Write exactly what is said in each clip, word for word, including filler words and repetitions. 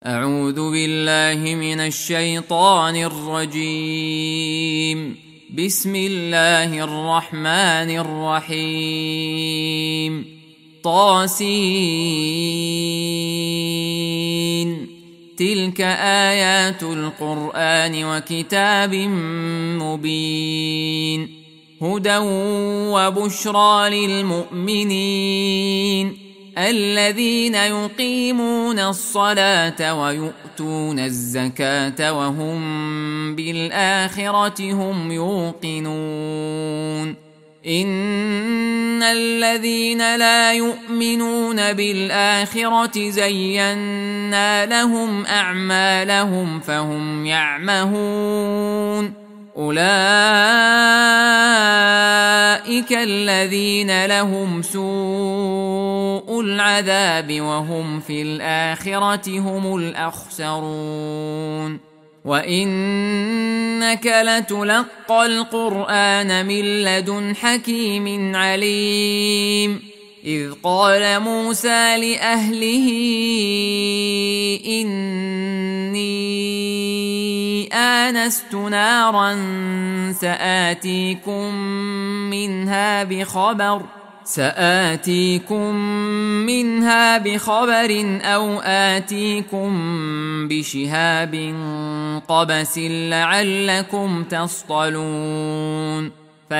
أعوذ بالله من الشيطان الرجيم. بسم الله الرحمن الرحيم. طاسين. تلك آيات القرآن وكتاب مبين، هدى وبشرى للمؤمنين الذين يقيمون الصلاة ويؤتون الزكاة وهم بالآخرة هم يوقنون. إن الذين لا يؤمنون بالآخرة زينا لهم أعمالهم فهم يعمهون. أولئك الذين لهم سوء العذاب وهم في الآخرة هم الأخسرون. وإنك لتلقى القرآن من لدن حكيم عليم. إذ قال موسى لأهله إني آنست نارا سآتيكم منها بخبر سآتيكم منها بخبر أو آتيكم بشهاب قبس لعلكم تصطلون.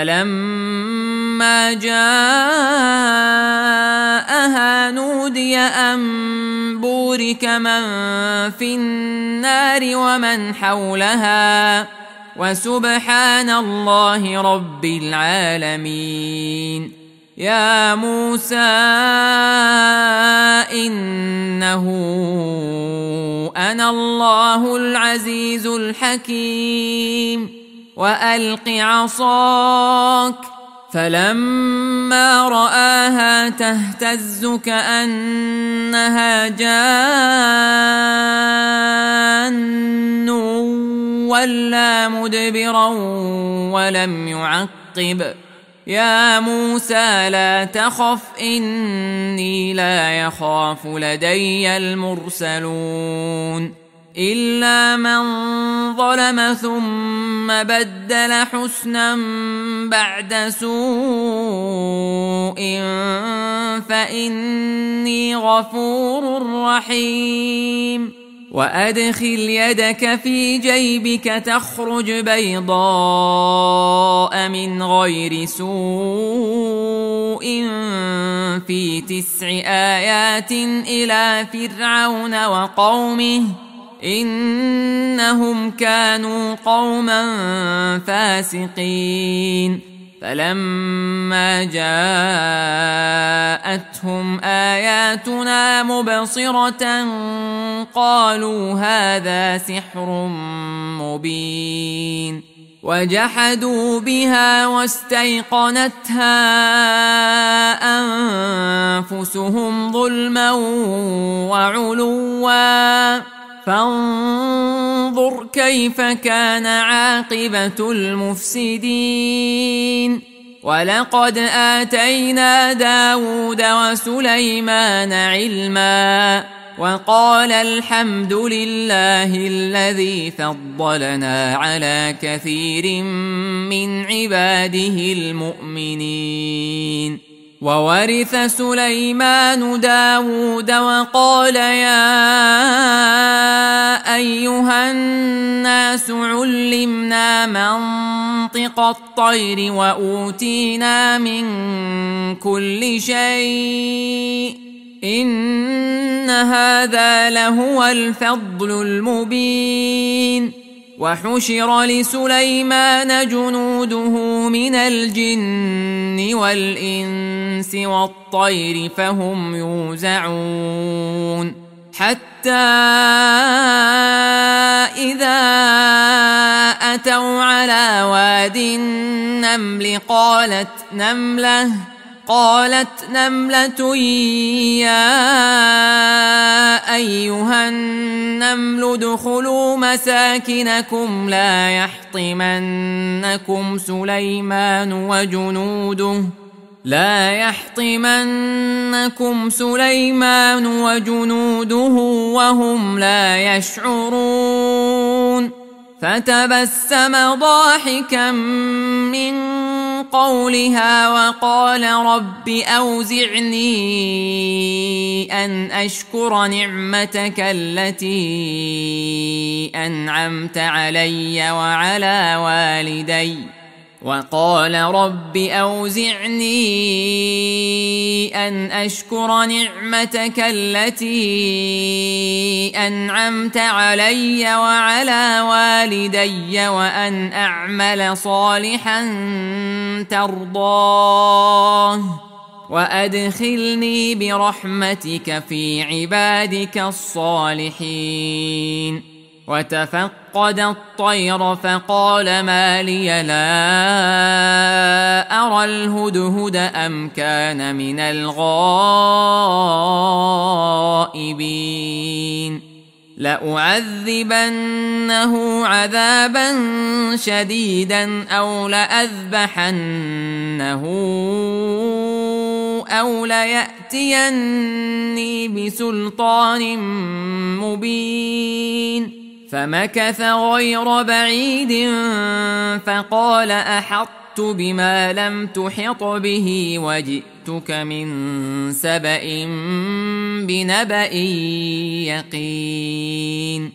فلما جاءها نودي أن بورك من في النار ومن حولها وسبحان الله رب العالمين. يا موسى إنه أنا الله العزيز الحكيم وألق عصاك. فلما رآها تهتز كأنها جان ولا مدبرا ولم يعقب. يا موسى لا تخف إني لا يخاف لدي المرسلون. إلا من ظلم ثم بدل حسنا بعد سوء فإني غفور رحيم. وأدخل يدك في جيبك تخرج بيضاء من غير سوء في تسع آيات إلى فرعون وقومه إنهم كانوا قوما فاسقين. فلما جاءتهم آياتنا مبصرة قالوا هذا سحر مبين. وجحدوا بها واستيقنتها أنفسهم ظلما وعلوا فانظر كيف كان عاقبة المفسدين. ولقد آتينا داود وسليمان علما وقال الحمد لله الذي فضلنا على كثير من عباده المؤمنين. وورث سليمان داود وقال يا أيها الناس علمنا منطق الطير وأوتينا من كل شيء إن هذا لهو الفضل المبين. وحشر لسليمان جنوده من الجن والإنس والطير فهم يوزعون. حتى إذا أتوا على واد النمل قالت نملة قالت نملة يا أيها النمل ادخلوا مساكنكم لا يحطمنكم سليمان وجنوده لا يحطمنكم سليمان وجنوده وهم لا يشعرون فتبسم ضاحكا من قولها وقال رب أوزعني أن أشكر نعمتك التي أنعمت علي وعلى والدي وقال رب أوزعني أن أشكر نعمتك التي أنعمت علي وعلى والدي وأن أعمل صالحا ترضاه وأدخلني برحمتك في عبادك الصالحين وتفقد الطير فقال ما لي لا أرى الهدهد أم كان من الغائبين لأعذبنه عذابا شديدا أو لأذبحنه أو ليأتيني بسلطان مبين فمكث غير بعيد فقال أحطت بما لم تحط به وجئتك من سبأ بنبأ يقين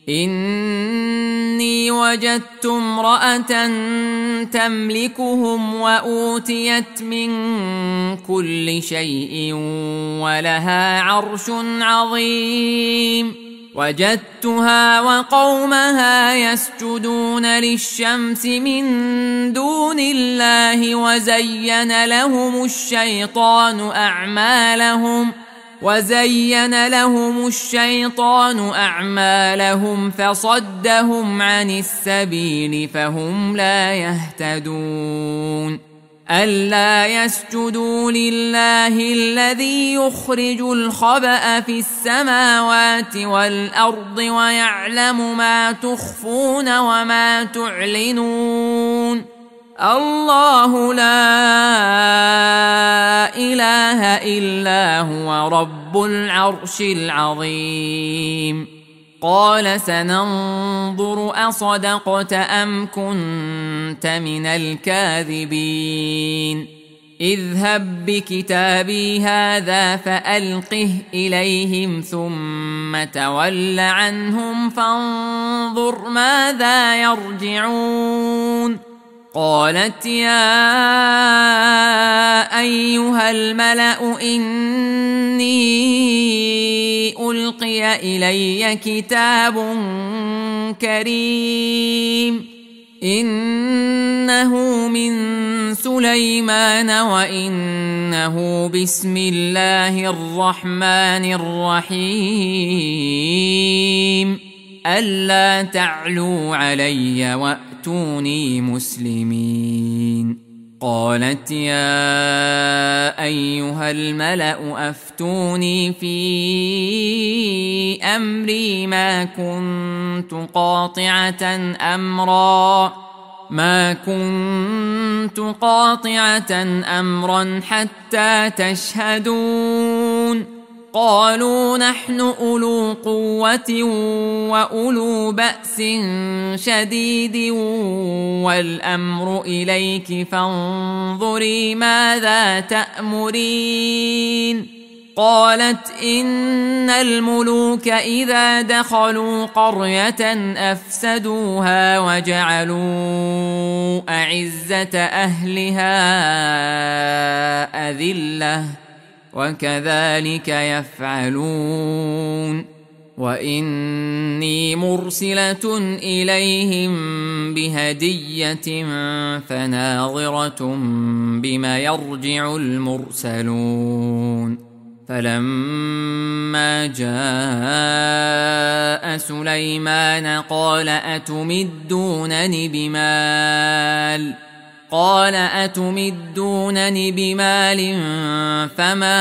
إني وجدت امرأة تملكهم وأوتيت من كل شيء ولها عرش عظيم وجدتها وقومها يسجدون للشمس من دون الله وزين لهم الشيطان أعمالهم وزين لهم الشيطان أعمالهم فصدهم عن السبيل فهم لا يهتدون ألا يسجدوا لله الذي يخرج الخبأ في السماوات والأرض ويعلم ما تخفون وما تعلنون الله لا إله إلا هو رب العرش العظيم قال سننظر أصدقت أم كنت من الكاذبين اذهب بكتابي هذا فألقه إليهم ثم تول عنهم فانظر ماذا يرجعون قالت يا أيها الملأ إني ألقي إلي كتاب كريم إنه من سليمان وإنه بسم الله الرحمن الرحيم ألا تعلوا علي وأتوني مسلمين قالت يا أيها الملأ أفتوني في أمري ما كنت قاطعة أمرا ما كنت قاطعة أمرا حتى تشهدون قالوا نحن أولو قوة وأولو بأس شديد والأمر إليك فانظري ماذا تأمرين قالت إن الملوك إذا دخلوا قرية أفسدوها وجعلوا أعزة أهلها أذلة وكذلك يفعلون وإني مرسلة إليهم بهدية فناظرة بما يرجع المرسلون فلما جاء سليمان قال أتمدونني بمال قال أتمدونني بمال فما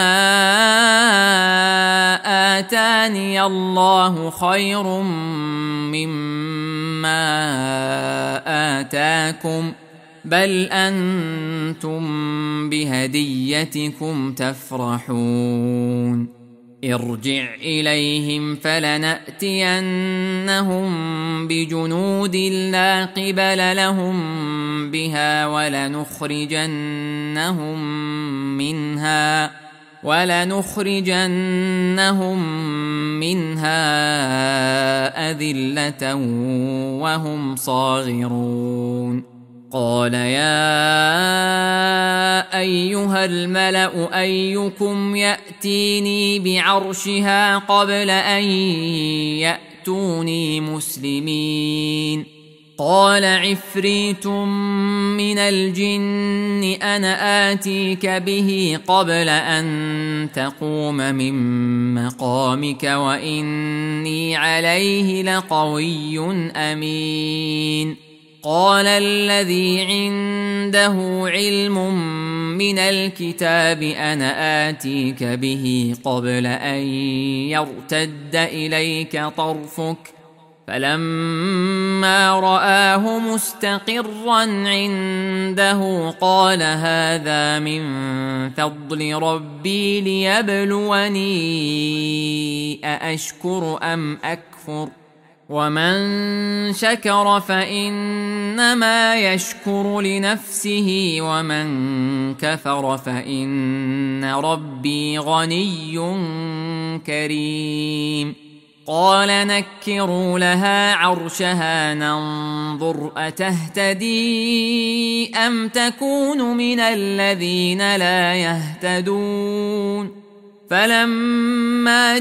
آتاني الله خير مما آتاكم بل أنتم بهديتكم تفرحون ارجع إليهم فلنأتينهم بجنود لا قبل لهم بها ولنخرجنهم منها ولنخرجنهم منها أذلة وهم صاغرون قال يا أيها الملأ أيكم يأتيني بعرشها قبل أن يأتوني مسلمين قال عفريت من الجن أنا آتيك به قبل أن تقوم من مقامك وإني عليه لقوي أمين قال الذي عنده علم من الكتاب أنا آتيك به قبل أن يرتد إليك طرفك فلما رآه مستقرا عنده قال هذا من فضل ربي ليبلوني أأشكر أم أكفر ومن شكر فإنما يشكر لنفسه ومن كفر فإن ربي غني كريم قال نكروا لها عرشها ننظر أتهتدي أم تكون من الذين لا يهتدون فلما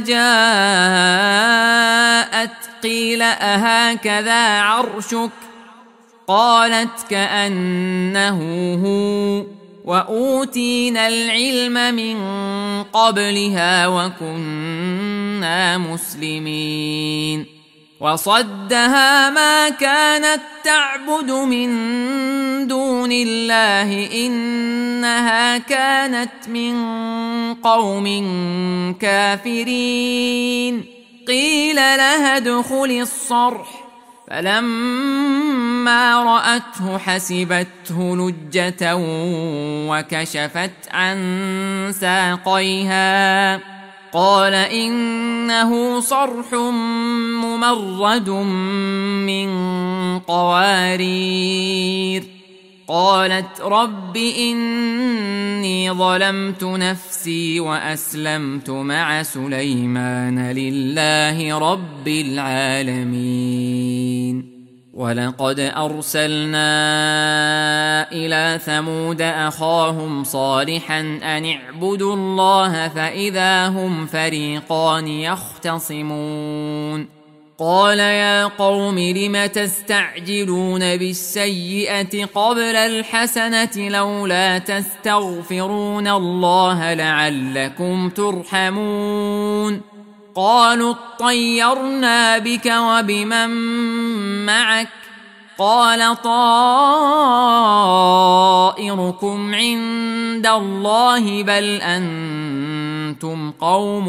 جاءت قيل أهكذا عرشك قالت كأنه هو وأوتينا العلم من قبلها وكنا مسلمين وصدها ما كانت تعبد من دون الله إنها كانت من قوم كافرين قيل لها ادخل الصرح فلما رأته حسبته لجة وكشفت عن ساقيها قال إنه صرح ممرد من قوارير قالت رب إني ظلمت نفسي وأسلمت مع سليمان لله رب العالمين ولقد أرسلنا إلى ثمود أخاهم صالحا أن اعبدوا الله فإذا هم فريقان يختصمون قال يا قوم لم تستعجلون بالسيئة قبل الحسنة لولا تستغفرون الله لعلكم ترحمون قالوا اطيرنا بك وبمن معك قال طائركم عند الله بل أنتم قوم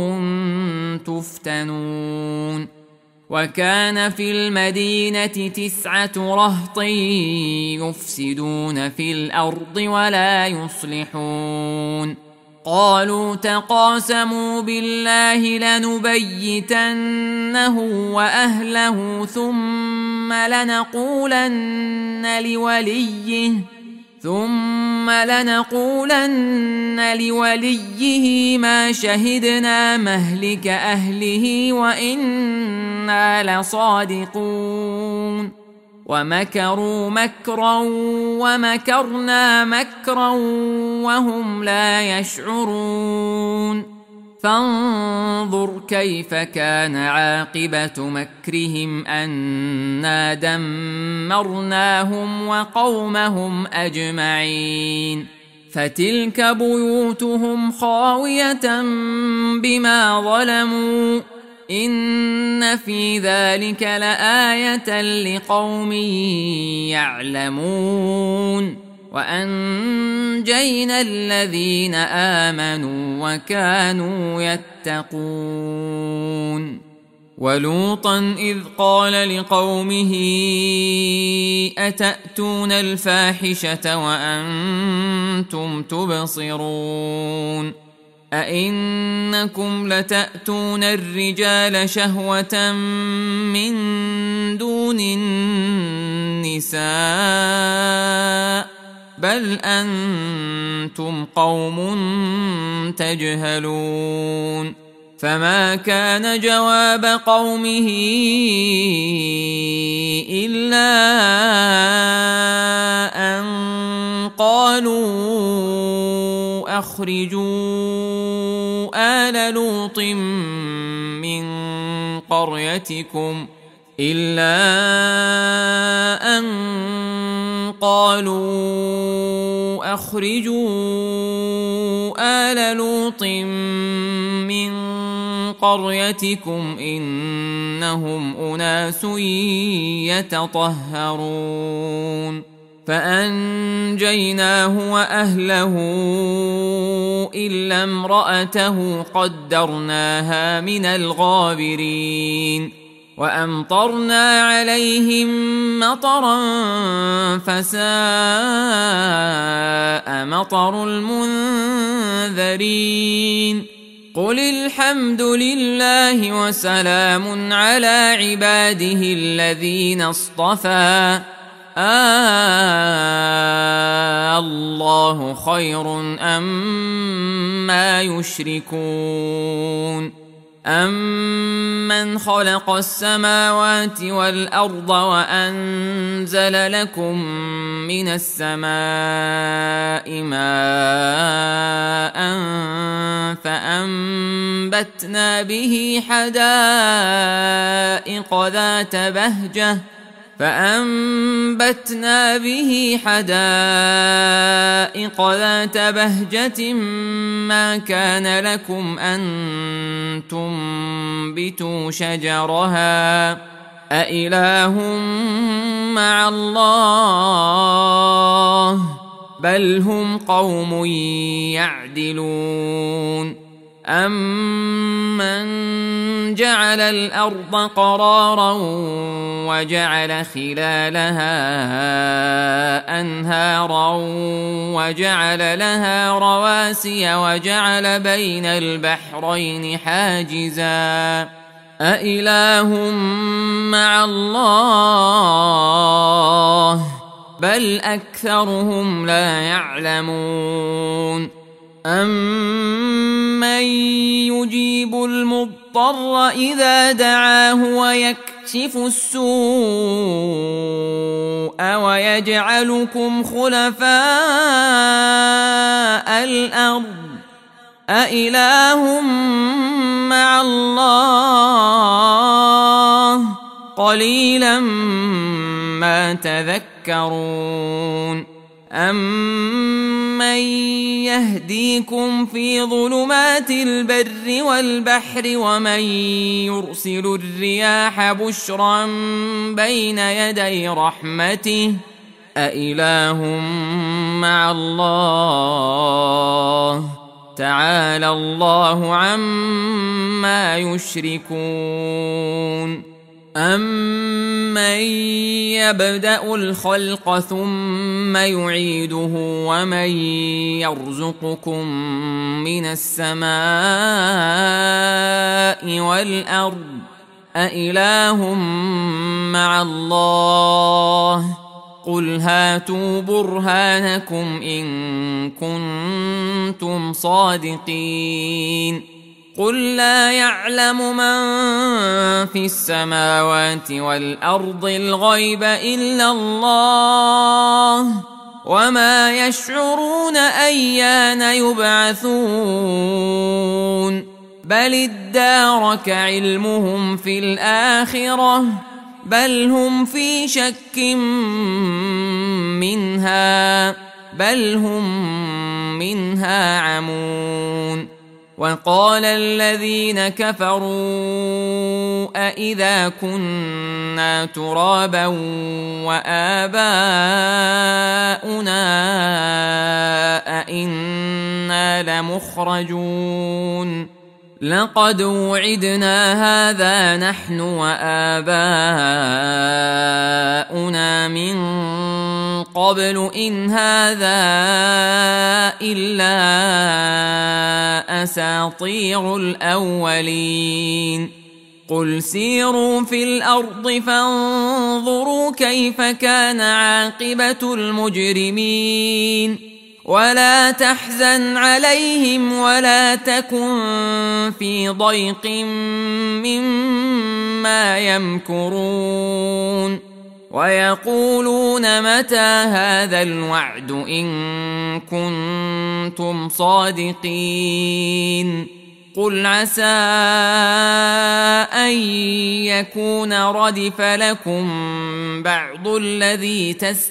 تفتنون وكان في المدينة تسعة رهط يفسدون في الأرض ولا يصلحون قالوا تقاسموا بالله لنبيتنه وأهله ثم لنقولن لوليه ثم لنقولن لوليه ما شهدنا مهلك أهله وإنا لصادقون ومكروا مكرا ومكرنا مكرا وهم لا يشعرون فانظر كيف كان عاقبة مكرهم أنا دمرناهم وقومهم أجمعين فتلك بيوتهم خاوية بما ظلموا إن في ذلك لآية لقوم يعلمون وأنجينا الذين آمنوا وكانوا يتقون ولوطا إذ قال لقومه أتأتون الفاحشة وأنتم تبصرون أئنكم لتأتون الرجال شهوة من دون النساء بل أنتم قوم تجهلون فما كان جواب قومه إلا أن قالوا أخرجوا آل لوط من قريتكم إلا أن قالوا أخرجوا آل لوط من قريتكم إنهم أناس يتطهرون فأنجيناه وأهله إلا امرأته قدرناها من الغابرين وأمطرنا عليهم مطرا فساء مطر المنذرين قل الحمد لله وسلام على عباده الذين اصطفى آه الله خير أما يشركون أمن خلق السماوات والأرض وأنزل لكم من السماء ماء فأنبتنا به حدائق ذات بهجة فأنبتنا به حدائق ذات بهجة ما كان لكم أن تنبتوا شجرها أإله مع الله بل هم قوم يعدلون أمن جعل الأرض قرارا وجعل خلالها أنهارا وجعل لها رواسي وجعل بين البحرين حاجزا أإله مع الله بل أكثرهم لا يعلمون أمن يجيب المضطر إذا دعاه ويكشف السوء ويجعلكم خلفاء الأرض أإله مع الله قليلا ما تذكرون أمن يهديكم في ظلمات البر والبحر ومن يرسل الرياح بشرا بين يدي رحمته أإله مع الله تعالى الله عما يشركون أمن يبدأ الخلق ثم يعيده ومن يرزقكم من السماء والأرض أإله مع الله قل هاتوا برهانكم إن كنتم صادقين قل لا يعلم من في السماوات والأرض الغيب إلا الله وما يشعرون أيان يبعثون بل ادارك علمهم في الآخرة بل هم في شك منها بل هم منها عمون وقال الذين كفروا أإذا كنا ترابا وآباؤنا أإنا لمخرجون لقد وعدنا هذا نحن وآباؤنا من قبل إن هذا إلا أساطير الأولين قل سيروا في الأرض فانظروا كيف كان عاقبة المجرمين ولا تحزن عليهم ولا تكن في ضيق مما يمكرون ويقولون متى هذا الوعد إن كنتم صادقين قل عسى أن يكون ردف لكم بعض الذي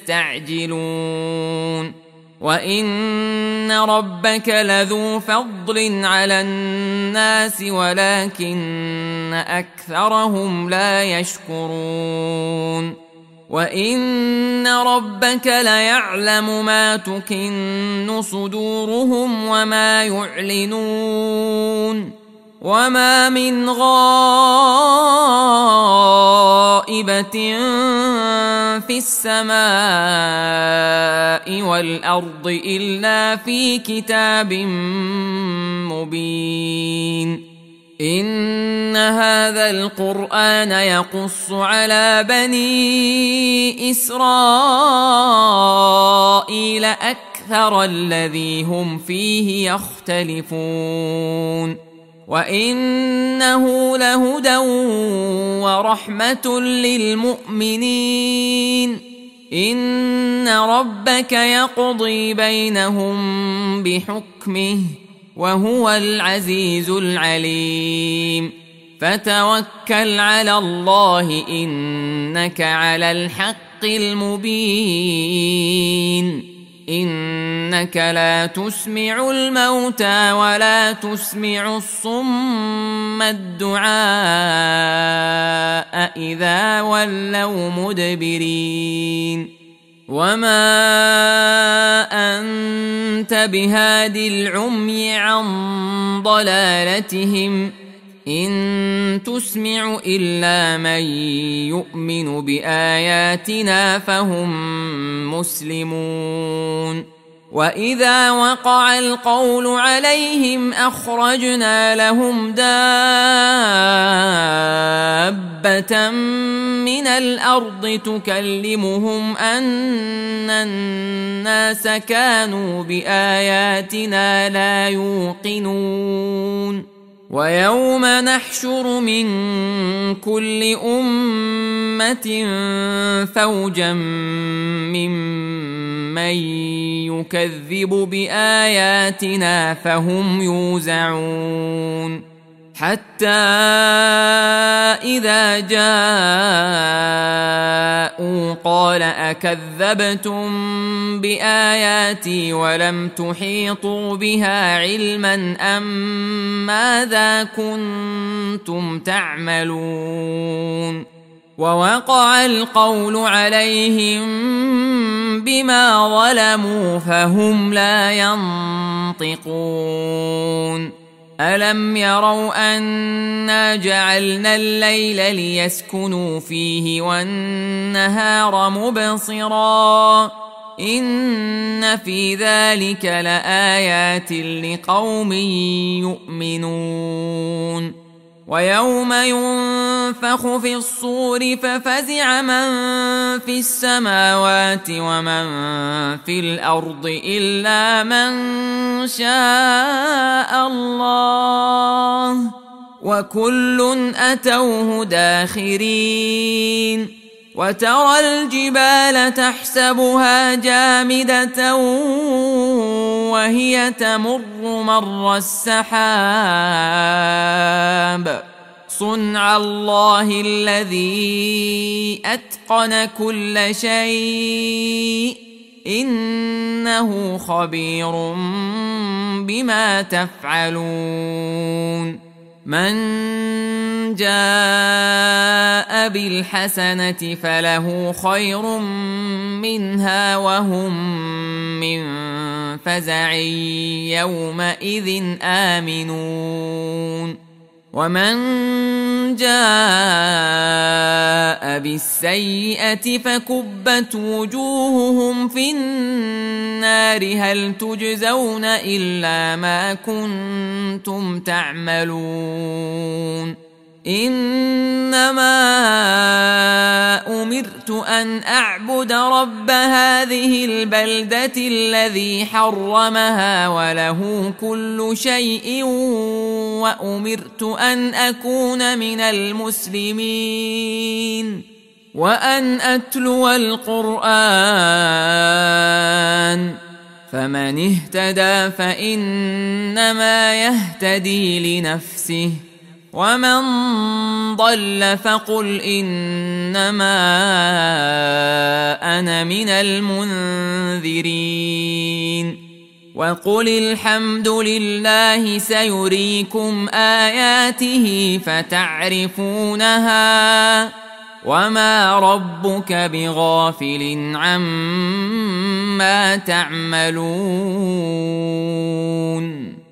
تستعجلون وإن ربك لذو فضل على الناس ولكن أكثرهم لا يشكرون وإن ربك ليعلم ما تكن صدورهم وما يعلنون وما من غائبة في السماء والأرض إلا في كتاب مبين إن هذا القرآن يقص على بني إسرائيل أكثر الذي هم فيه يختلفون وإنه لهدى ورحمة للمؤمنين إن ربك يقضي بينهم بحكمه وهو العزيز العليم فتوكل على الله إنك على الحق المبين إنك لا تسمع الموتى ولا تسمع الصم الدعاء إذا ولوا مدبرين وما أنت بهاد العمي عن ضلالتهم إن تسمع إلا من يؤمن بآياتنا فهم مسلمون وإذا وقع القول عليهم أخرجنا لهم دابة من الأرض تكلمهم أن الناس كانوا بآياتنا لا يوقنون ويوم نحشر من كل أمة فوجا ممن يكذب بآياتنا فهم يوزعون حتى إذا جاءوا قال أكذبتم بآياتي ولم تحيطوا بها علما أم ماذا كنتم تعملون ووقع القول عليهم بما ظلموا فهم لا ينطقون ألم يروا أنا جعلنا الليل ليسكنوا فيه والنهار مبصرا إن في ذلك لآيات لقوم يؤمنون ويوم ينفخ في الصور ففزع من في السماوات ومن في الأرض إلا من شاء الله وكل أتوه داخرين وترى الجبال تحسبها جامدة وهي تمر مر السحاب صنع الله الذي أتقن كل شيء إنه خبير بما تفعلون من جاء بالحسنة فله خير منها وهم من فزع يومئذ آمنون ومن جاء بالسيئة فكبت وجوههم في النار هل تجزون إلا ما كنتم تعملون إنما أمرت أن أعبد رب هذه البلدة الذي حرمها وله كل شيء وأمرت أن أكون من المسلمين وأن أتلو القرآن فمن اهتدى فإنما يهتدي لنفسه ومن ضل فقل إنما أنا من المنذرين وقل الحمد لله سيريكم آياته فتعرفونها وما ربك بغافل عما تعملون